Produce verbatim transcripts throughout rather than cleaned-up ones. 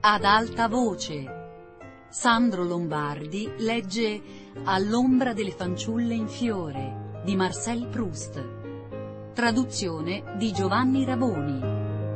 Ad alta voce. Sandro Lombardi legge All'ombra delle fanciulle in fiore di Marcel Proust. Traduzione di Giovanni Raboni.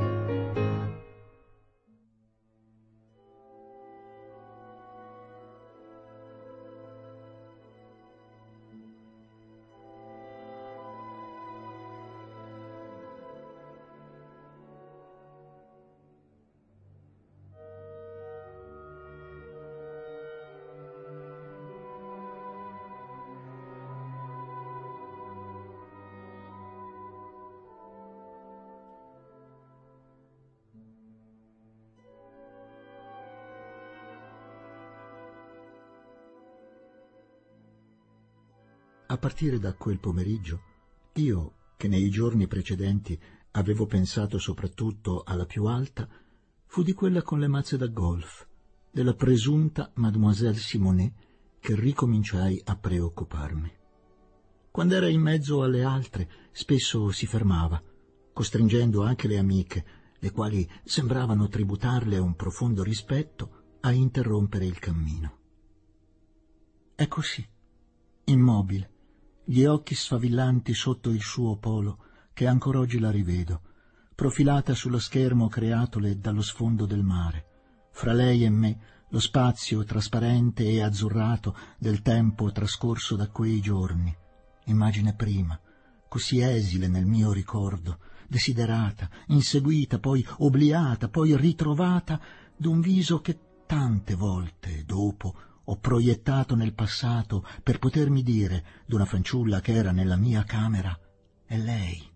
A partire da quel pomeriggio, io, che nei giorni precedenti avevo pensato soprattutto alla più alta, fu di quella con le mazze da golf, della presunta Mademoiselle Simonet, che ricominciai a preoccuparmi. Quando era in mezzo alle altre, spesso si fermava, costringendo anche le amiche, le quali sembravano tributarle un profondo rispetto, a interrompere il cammino. È così, immobile, gli occhi sfavillanti sotto il suo polo, che ancor oggi la rivedo, profilata sullo schermo creatole dallo sfondo del mare, fra lei e me lo spazio trasparente e azzurrato del tempo trascorso da quei giorni, immagine prima, così esile nel mio ricordo, desiderata, inseguita, poi obliata, poi ritrovata d'un viso che tante volte dopo ho proiettato nel passato per potermi dire d'una fanciulla che era nella mia camera, è lei.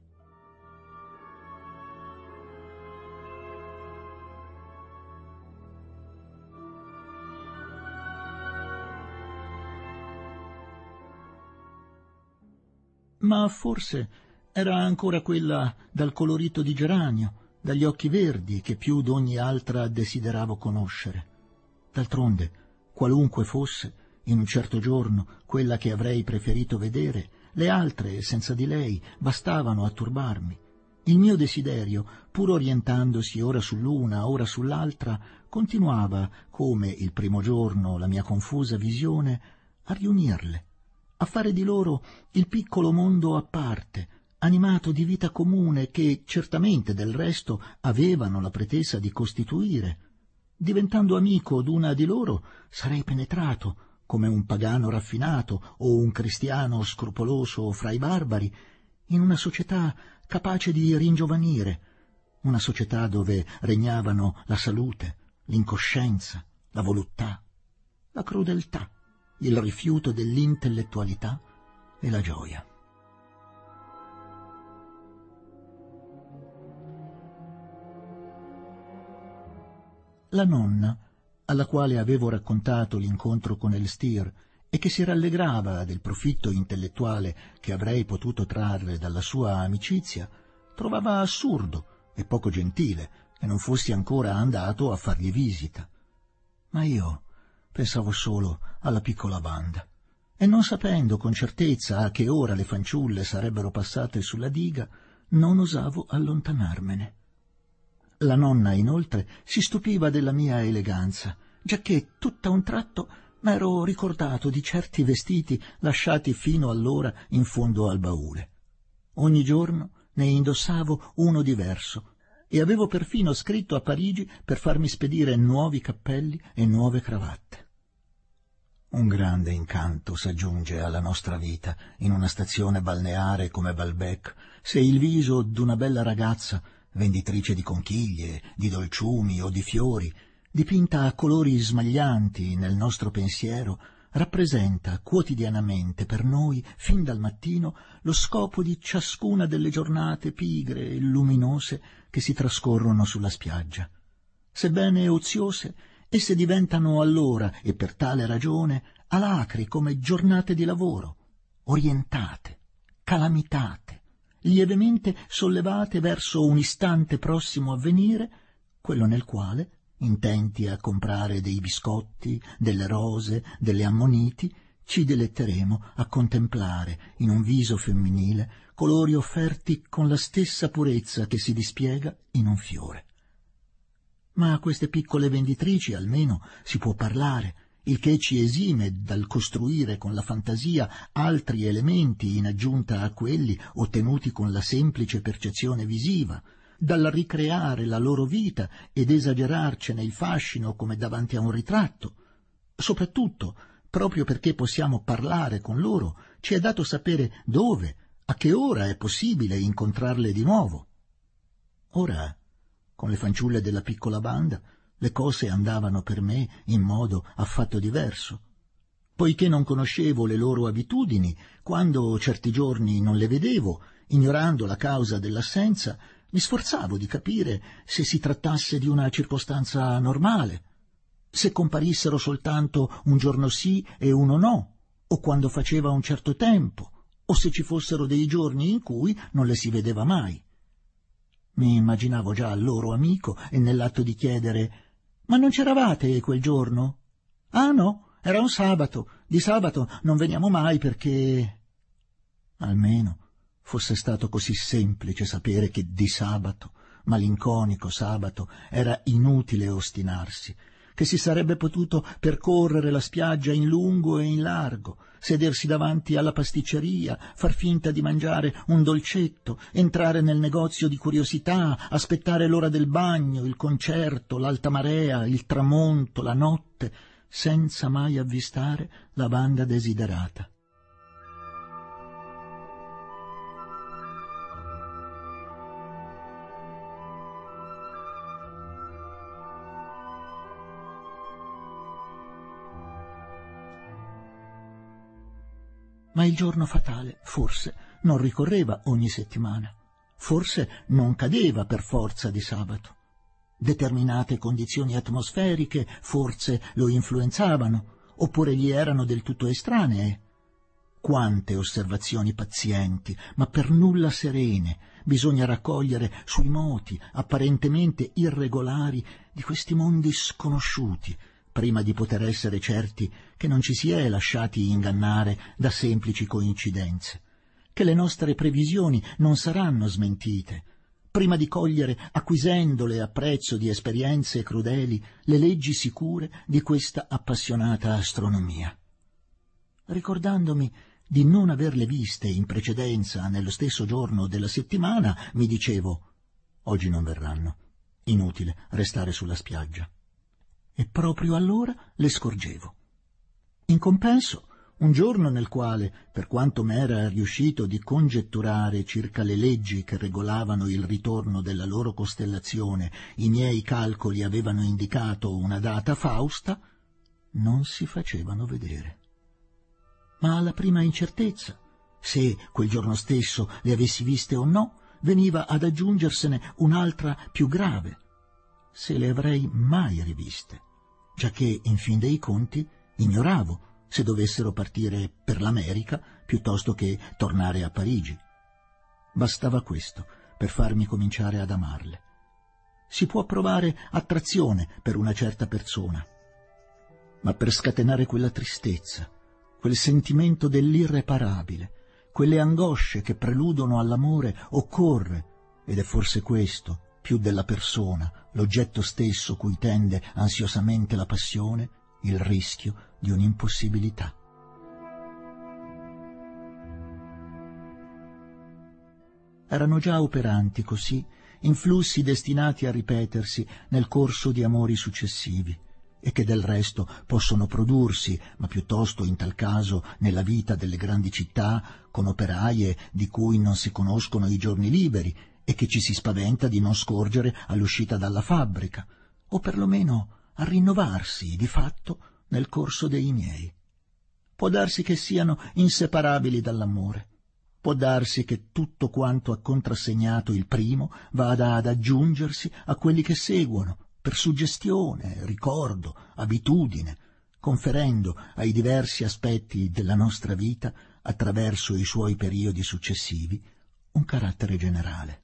Ma forse era ancora quella dal colorito di geranio, dagli occhi verdi che più d'ogni altra desideravo conoscere. D'altronde, qualunque fosse, in un certo giorno, quella che avrei preferito vedere, le altre, senza di lei, bastavano a turbarmi. Il mio desiderio, pur orientandosi ora sull'una, ora sull'altra, continuava, come il primo giorno la mia confusa visione, a riunirle, a fare di loro il piccolo mondo a parte, animato di vita comune che certamente del resto avevano la pretesa di costituire. Diventando amico d'una di loro, sarei penetrato, come un pagano raffinato o un cristiano scrupoloso fra i barbari, in una società capace di ringiovanire, una società dove regnavano la salute, l'incoscienza, la voluttà, la crudeltà, il rifiuto dell'intellettualità e la gioia. La nonna, alla quale avevo raccontato l'incontro con Elstir e che si rallegrava del profitto intellettuale che avrei potuto trarre dalla sua amicizia, trovava assurdo e poco gentile che non fossi ancora andato a fargli visita. Ma io pensavo solo alla piccola banda e, non sapendo con certezza a che ora le fanciulle sarebbero passate sulla diga, non osavo allontanarmene. La nonna, inoltre, si stupiva della mia eleganza, giacché tutt'a un tratto m'ero ricordato di certi vestiti lasciati fino allora in fondo al baule. Ogni giorno ne indossavo uno diverso e avevo perfino scritto a Parigi per farmi spedire nuovi cappelli e nuove cravatte. Un grande incanto s'aggiunge alla nostra vita in una stazione balneare come Balbec, se il viso d'una bella ragazza, venditrice di conchiglie, di dolciumi o di fiori, dipinta a colori smaglianti nel nostro pensiero, rappresenta quotidianamente per noi, fin dal mattino, lo scopo di ciascuna delle giornate pigre e luminose che si trascorrono sulla spiaggia. Sebbene oziose, esse diventano allora, e per tale ragione, alacri come giornate di lavoro, orientate, calamitate, lievemente sollevate verso un istante prossimo a venire, quello nel quale, intenti a comprare dei biscotti, delle rose, delle ammoniti, ci diletteremo a contemplare in un viso femminile colori offerti con la stessa purezza che si dispiega in un fiore. Ma a queste piccole venditrici almeno si può parlare, il che ci esime dal costruire con la fantasia altri elementi in aggiunta a quelli ottenuti con la semplice percezione visiva, dal ricreare la loro vita ed esagerarcene il fascino come davanti a un ritratto. Soprattutto, proprio perché possiamo parlare con loro, ci è dato sapere dove, a che ora è possibile incontrarle di nuovo. Ora, con le fanciulle della piccola banda, le cose andavano per me in modo affatto diverso. Poiché non conoscevo le loro abitudini, quando certi giorni non le vedevo, ignorando la causa dell'assenza, mi sforzavo di capire se si trattasse di una circostanza normale, se comparissero soltanto un giorno sì e uno no, o quando faceva un certo tempo, o se ci fossero dei giorni in cui non le si vedeva mai. Mi immaginavo già il loro amico e nell'atto di chiedere: «Ma non c'eravate quel giorno?» «Ah no, era un sabato. Di sabato non veniamo mai perché...» Almeno fosse stato così semplice sapere che di sabato, malinconico sabato, era inutile ostinarsi, che si sarebbe potuto percorrere la spiaggia in lungo e in largo, sedersi davanti alla pasticceria, far finta di mangiare un dolcetto, entrare nel negozio di curiosità, aspettare l'ora del bagno, il concerto, l'alta marea, il tramonto, la notte, senza mai avvistare la banda desiderata. Ma il giorno fatale, forse, non ricorreva ogni settimana, forse non cadeva per forza di sabato. Determinate condizioni atmosferiche forse lo influenzavano, oppure gli erano del tutto estranee. Quante osservazioni pazienti, ma per nulla serene, bisogna raccogliere sui moti apparentemente irregolari di questi mondi sconosciuti, prima di poter essere certi che non ci si è lasciati ingannare da semplici coincidenze, che le nostre previsioni non saranno smentite, prima di cogliere, acquisendole a prezzo di esperienze crudeli, le leggi sicure di questa appassionata astronomia. Ricordandomi di non averle viste in precedenza nello stesso giorno della settimana, mi dicevo: oggi non verranno, inutile restare sulla spiaggia. E proprio allora le scorgevo. In compenso, un giorno nel quale, per quanto m'era riuscito di congetturare circa le leggi che regolavano il ritorno della loro costellazione, i miei calcoli avevano indicato una data fausta, non si facevano vedere. Ma alla prima incertezza, se quel giorno stesso le avessi viste o no, veniva ad aggiungersene un'altra più grave: se le avrei mai riviste, giacché in fin dei conti ignoravo se dovessero partire per l'America piuttosto che tornare a Parigi. Bastava questo per farmi cominciare ad amarle. Si può provare attrazione per una certa persona, ma per scatenare quella tristezza, quel sentimento dell'irreparabile, quelle angosce che preludono all'amore, occorre, ed è forse questo, più della persona, l'oggetto stesso cui tende ansiosamente la passione, il rischio di un'impossibilità. Erano già operanti così influssi destinati a ripetersi nel corso di amori successivi, e che del resto possono prodursi, ma piuttosto in tal caso nella vita delle grandi città, con operaie di cui non si conoscono i giorni liberi e che ci si spaventa di non scorgere all'uscita dalla fabbrica, o perlomeno a rinnovarsi di fatto nel corso dei miei. Può darsi che siano inseparabili dall'amore, può darsi che tutto quanto ha contrassegnato il primo vada ad aggiungersi a quelli che seguono, per suggestione, ricordo, abitudine, conferendo ai diversi aspetti della nostra vita, attraverso i suoi periodi successivi, un carattere generale.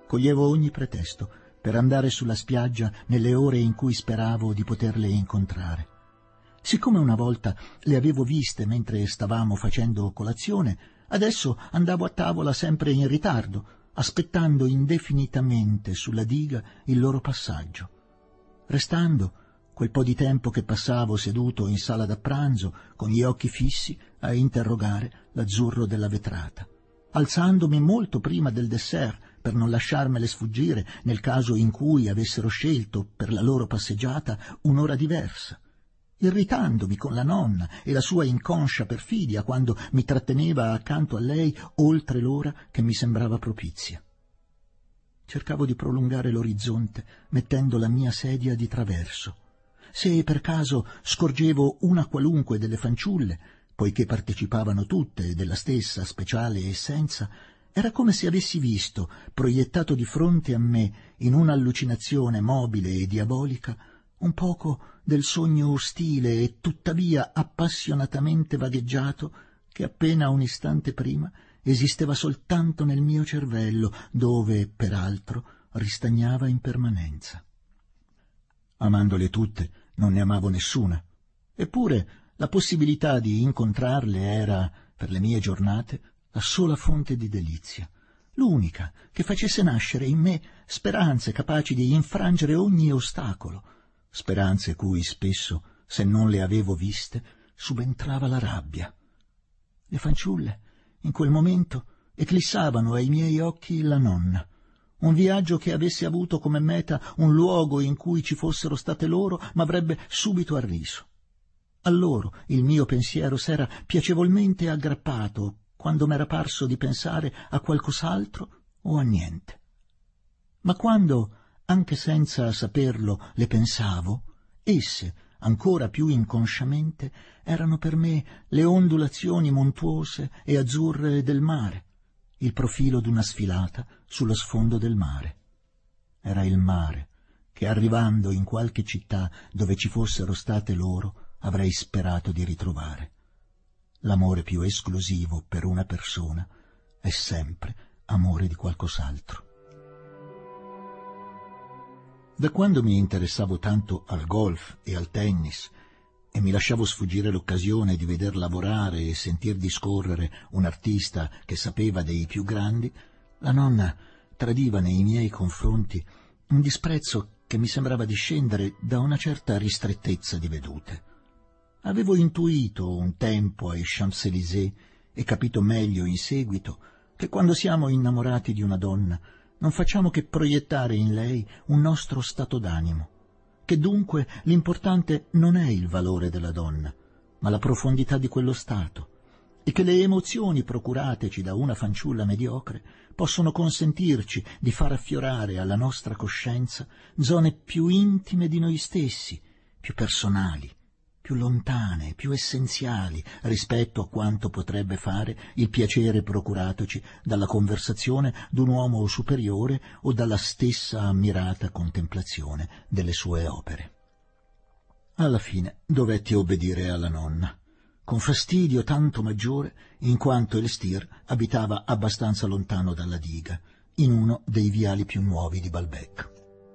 Coglievo ogni pretesto per andare sulla spiaggia nelle ore in cui speravo di poterle incontrare. Siccome una volta le avevo viste mentre stavamo facendo colazione, adesso andavo a tavola sempre in ritardo, aspettando indefinitamente sulla diga il loro passaggio. Restando quel po' di tempo che passavo seduto in sala da pranzo, con gli occhi fissi a interrogare l'azzurro della vetrata, alzandomi molto prima del dessert per non lasciarmele sfuggire nel caso in cui avessero scelto per la loro passeggiata un'ora diversa, irritandomi con la nonna e la sua inconscia perfidia quando mi tratteneva accanto a lei oltre l'ora che mi sembrava propizia. Cercavo di prolungare l'orizzonte mettendo la mia sedia di traverso. Se per caso scorgevo una qualunque delle fanciulle, poiché partecipavano tutte della stessa speciale essenza, era come se avessi visto, proiettato di fronte a me in un'allucinazione mobile e diabolica, un poco del sogno ostile e tuttavia appassionatamente vagheggiato che appena un istante prima esisteva soltanto nel mio cervello, dove, peraltro, ristagnava in permanenza. Amandole tutte, non ne amavo nessuna. Eppure la possibilità di incontrarle era, per le mie giornate, la sola fonte di delizia, l'unica che facesse nascere in me speranze capaci di infrangere ogni ostacolo, speranze cui spesso, se non le avevo viste, subentrava la rabbia. Le fanciulle, in quel momento, eclissavano ai miei occhi la nonna. Un viaggio che avesse avuto come meta un luogo in cui ci fossero state loro m'avrebbe subito arriso. A loro il mio pensiero s'era piacevolmente aggrappato quando m'era parso di pensare a qualcos'altro o a niente. Ma quando, anche senza saperlo, le pensavo, esse, ancora più inconsciamente, erano per me le ondulazioni montuose e azzurre del mare, il profilo d'una sfilata sullo sfondo del mare. Era il mare che, arrivando in qualche città dove ci fossero state loro, avrei sperato di ritrovare. L'amore più esclusivo per una persona è sempre amore di qualcos'altro. Da quando mi interessavo tanto al golf e al tennis e mi lasciavo sfuggire l'occasione di veder lavorare e sentir discorrere un artista che sapeva dei più grandi, la nonna tradiva nei miei confronti un disprezzo che mi sembrava discendere da una certa ristrettezza di vedute. Avevo intuito un tempo ai Champs-Élysées e capito meglio in seguito che quando siamo innamorati di una donna non facciamo che proiettare in lei un nostro stato d'animo, che dunque l'importante non è il valore della donna, ma la profondità di quello stato, e che le emozioni procurateci da una fanciulla mediocre possono consentirci di far affiorare alla nostra coscienza zone più intime di noi stessi, più personali, più lontane, più essenziali rispetto a quanto potrebbe fare il piacere procuratoci dalla conversazione d'un uomo superiore o dalla stessa ammirata contemplazione delle sue opere. Alla fine dovetti obbedire alla nonna, con fastidio tanto maggiore in quanto Elstir abitava abbastanza lontano dalla diga, in uno dei viali più nuovi di Balbec.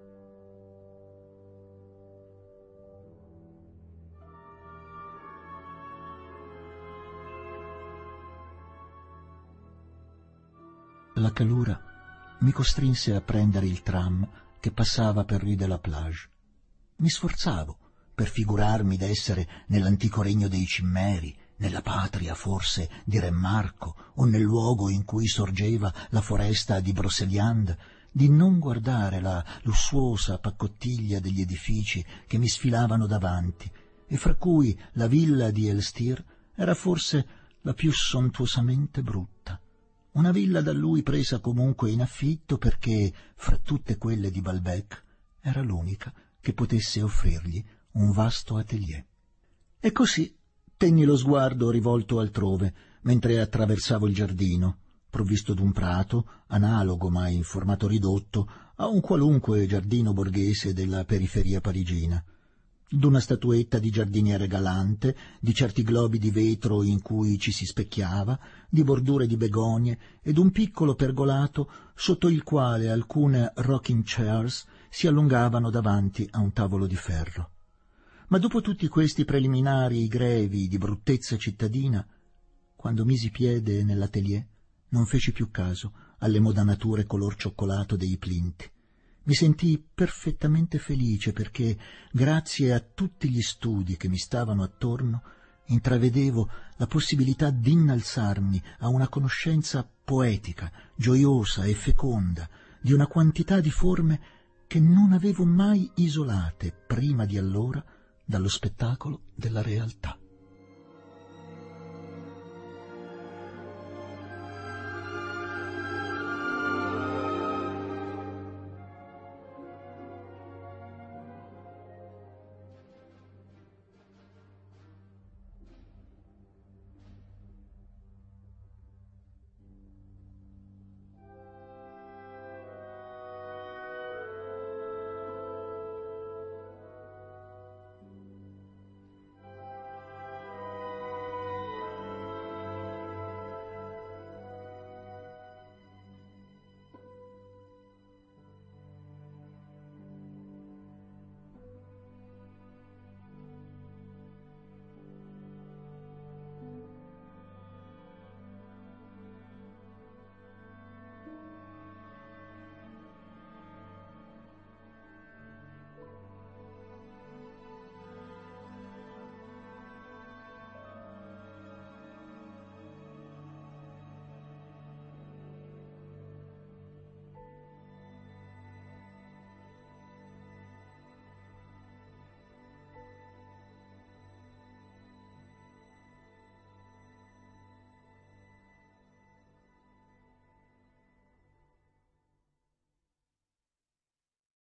La calura mi costrinse a prendere il tram che passava per Rue de la Plage. Mi sforzavo per figurarmi d'essere nell'antico regno dei cimmeri, nella patria forse di Re Marco o nel luogo in cui sorgeva la foresta di Brocéliande, di non guardare la lussuosa paccottiglia degli edifici che mi sfilavano davanti e fra cui la villa di Elstir era forse la più sontuosamente brutta. Una villa da lui presa comunque in affitto perché, fra tutte quelle di Balbec, era l'unica che potesse offrirgli un vasto atelier. E così tenni lo sguardo rivolto altrove, mentre attraversavo il giardino, provvisto d'un prato, analogo ma in formato ridotto, a un qualunque giardino borghese della periferia parigina. d'una statuetta di giardiniere galante, di certi globi di vetro in cui ci si specchiava, di bordure di begonie e d'un piccolo pergolato sotto il quale alcune rocking chairs si allungavano davanti a un tavolo di ferro. Ma dopo tutti questi preliminari grevi di bruttezza cittadina, quando misi piede nell'atelier, non feci più caso alle modanature color cioccolato dei plinti. Mi sentii perfettamente felice perché, grazie a tutti gli studi che mi stavano attorno, intravedevo la possibilità d'innalzarmi a una conoscenza poetica, gioiosa e feconda di una quantità di forme che non avevo mai isolate prima di allora dallo spettacolo della realtà.